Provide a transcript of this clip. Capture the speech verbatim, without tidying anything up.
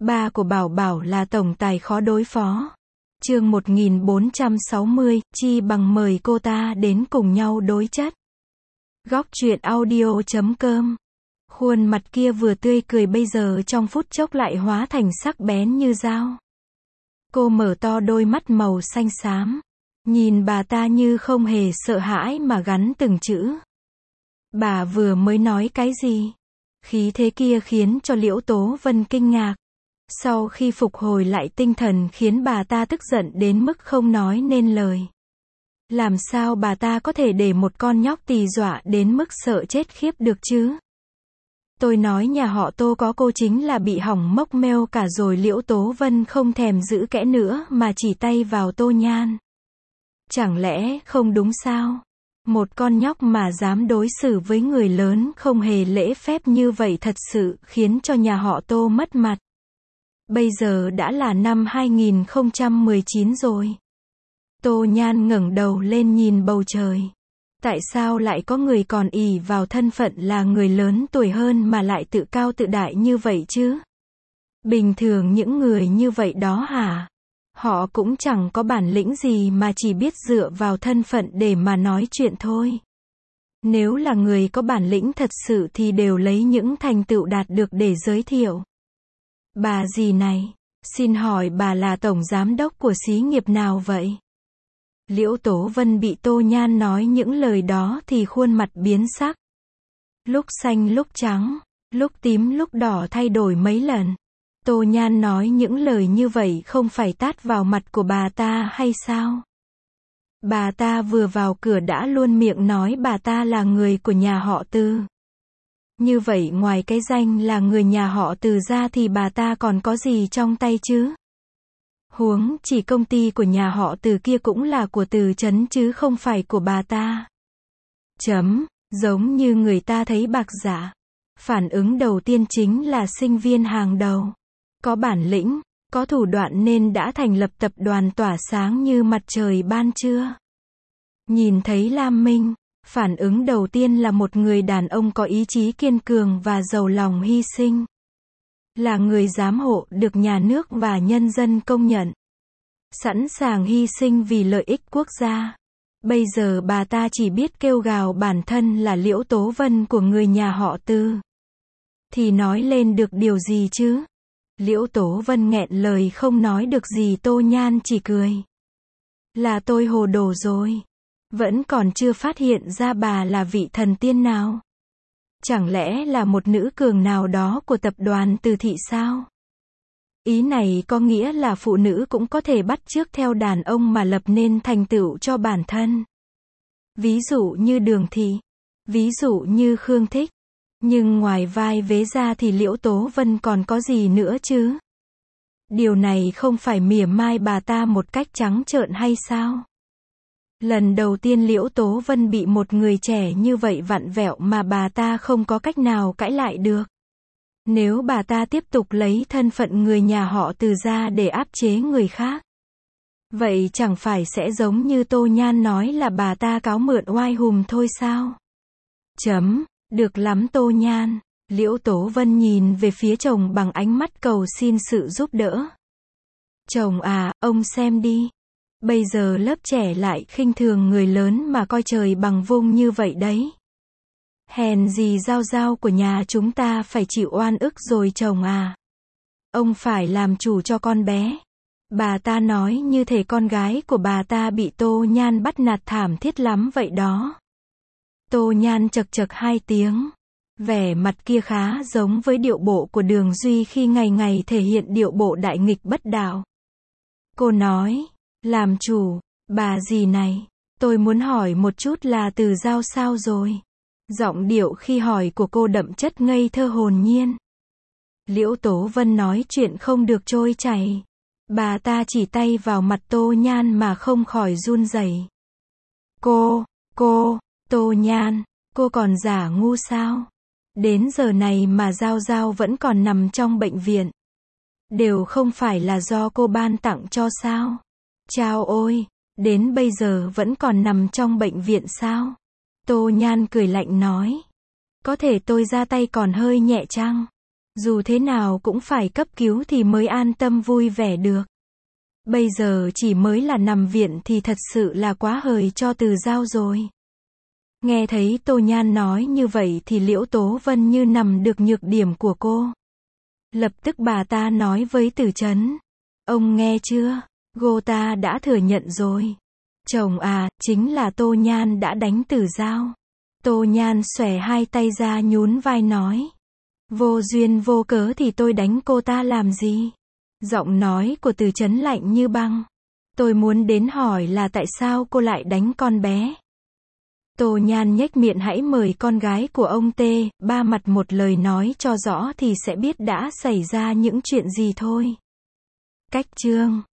Ba của Bảo Bảo là tổng tài khó đối phó. Chương một nghìn bốn trăm sáu mươi, chi bằng mời cô ta đến cùng nhau đối chất. Góc truyện audio chấm com. Khuôn mặt kia vừa tươi cười bây giờ trong phút chốc lại hóa thành sắc bén như dao. Cô mở to đôi mắt màu xanh xám, nhìn bà ta như không hề sợ hãi mà gắn từng chữ. Bà vừa mới nói cái gì? Khí thế kia khiến cho Liễu Tố Vân kinh ngạc. Sau khi phục hồi lại tinh thần khiến bà ta tức giận đến mức không nói nên lời. Làm sao bà ta có thể để một con nhóc tì dọa đến mức sợ chết khiếp được chứ? Tôi nói nhà họ Tô có cô chính là bị hỏng mốc meo cả rồi. Liễu Tố Vân không thèm giữ kẽ nữa mà chỉ tay vào Tô Nhan. Chẳng lẽ không đúng sao? Một con nhóc mà dám đối xử với người lớn không hề lễ phép như vậy thật sự khiến cho nhà họ Tô mất mặt. Bây giờ đã là năm hai nghìn không trăm mười chín rồi. Tô Nhan ngẩng đầu lên nhìn bầu trời. Tại sao lại có người còn ỷ vào thân phận là người lớn tuổi hơn mà lại tự cao tự đại như vậy chứ? Bình thường những người như vậy đó hả? Họ cũng chẳng có bản lĩnh gì mà chỉ biết dựa vào thân phận để mà nói chuyện thôi. Nếu là người có bản lĩnh thật sự thì đều lấy những thành tựu đạt được để giới thiệu. Bà gì này, xin hỏi bà là tổng giám đốc của xí nghiệp nào vậy? Liễu Tố Vân bị Tô Nhan nói những lời đó thì khuôn mặt biến sắc. Lúc xanh lúc trắng, lúc tím lúc đỏ thay đổi mấy lần. Tô Nhan nói những lời như vậy không phải tát vào mặt của bà ta hay sao? Bà ta vừa vào cửa đã luôn miệng nói bà ta là người của nhà họ Từ. Như vậy ngoài cái danh là người nhà họ Từ ra thì bà ta còn có gì trong tay chứ? Huống chỉ công ty của nhà họ Từ kia cũng là của Từ Chấn chứ không phải của bà ta. Chấm, giống như người ta thấy bạc giả. Phản ứng đầu tiên chính là sinh viên hàng đầu. Có bản lĩnh, có thủ đoạn nên đã thành lập tập đoàn tỏa sáng như mặt trời ban trưa. Nhìn thấy Lam Minh, phản ứng đầu tiên là một người đàn ông có ý chí kiên cường và giàu lòng hy sinh. Là người giám hộ được nhà nước và nhân dân công nhận. Sẵn sàng hy sinh vì lợi ích quốc gia. Bây giờ bà ta chỉ biết kêu gào bản thân là Liễu Tố Vân của người nhà họ Từ. Thì nói lên được điều gì chứ? Liễu Tố Vân nghẹn lời không nói được gì. Tô Nhan chỉ cười. Là tôi hồ đồ rồi. Vẫn còn chưa phát hiện ra bà là vị thần tiên nào. Chẳng lẽ là một nữ cường nào đó của tập đoàn Từ thị sao? Ý này có nghĩa là phụ nữ cũng có thể bắt chước theo đàn ông mà lập nên thành tựu cho bản thân. Ví dụ như Đường Thị. Ví dụ như Khương Thích. Nhưng ngoài vai vế ra thì Liễu Tố Vân còn có gì nữa chứ? Điều này không phải mỉa mai bà ta một cách trắng trợn hay sao? Lần đầu tiên Liễu Tố Vân bị một người trẻ như vậy vặn vẹo mà bà ta không có cách nào cãi lại được. Nếu bà ta tiếp tục lấy thân phận người nhà họ Từ ra để áp chế người khác, vậy chẳng phải sẽ giống như Tô Nhan nói là bà ta cáo mượn oai hùm thôi sao? Chấm, được lắm Tô Nhan. Liễu Tố Vân nhìn về phía chồng bằng ánh mắt cầu xin sự giúp đỡ. Chồng à, ông xem đi. Bây giờ lớp trẻ lại khinh thường người lớn mà coi trời bằng vung như vậy đấy. Hèn gì Giao Giao của nhà chúng ta phải chịu oan ức rồi chồng à. Ông phải làm chủ cho con bé. Bà ta nói như thể con gái của bà ta bị Tô Nhan bắt nạt thảm thiết lắm vậy đó. Tô Nhan chật chật hai tiếng. Vẻ mặt kia khá giống với điệu bộ của Đường Duy khi ngày ngày thể hiện điệu bộ đại nghịch bất đạo. Cô nói, làm chủ, bà gì này, tôi muốn hỏi một chút là Từ Giao sao rồi? Giọng điệu khi hỏi của cô đậm chất ngây thơ hồn nhiên. Liễu Tố Vân nói chuyện không được trôi chảy. Bà ta chỉ tay vào mặt Tô Nhan mà không khỏi run rẩy. Cô, cô, Tô Nhan, cô còn giả ngu sao? Đến giờ này mà Giao Giao vẫn còn nằm trong bệnh viện. Đều không phải là do cô ban tặng cho sao? Chao ôi, đến bây giờ vẫn còn nằm trong bệnh viện sao? Tô Nhan cười lạnh nói. Có thể tôi ra tay còn hơi nhẹ chăng? Dù thế nào cũng phải cấp cứu thì mới an tâm vui vẻ được. Bây giờ chỉ mới là nằm viện thì thật sự là quá hời cho Từ Giao rồi. Nghe thấy Tô Nhan nói như vậy thì Liễu Tố Vân như nằm được nhược điểm của cô. Lập tức bà ta nói với Từ Chấn. Ông nghe chưa? Cô ta đã thừa nhận rồi. Chồng à, chính là Tô Nhan đã đánh Từ Giao. Tô Nhan xòe hai tay ra nhún vai nói. Vô duyên vô cớ thì tôi đánh cô ta làm gì? Giọng nói của Từ Chấn lạnh như băng. Tôi muốn đến hỏi là tại sao cô lại đánh con bé. Tô Nhan nhếch miệng hãy mời con gái của ông T, ba mặt một lời nói cho rõ thì sẽ biết đã xảy ra những chuyện gì thôi. Cách chương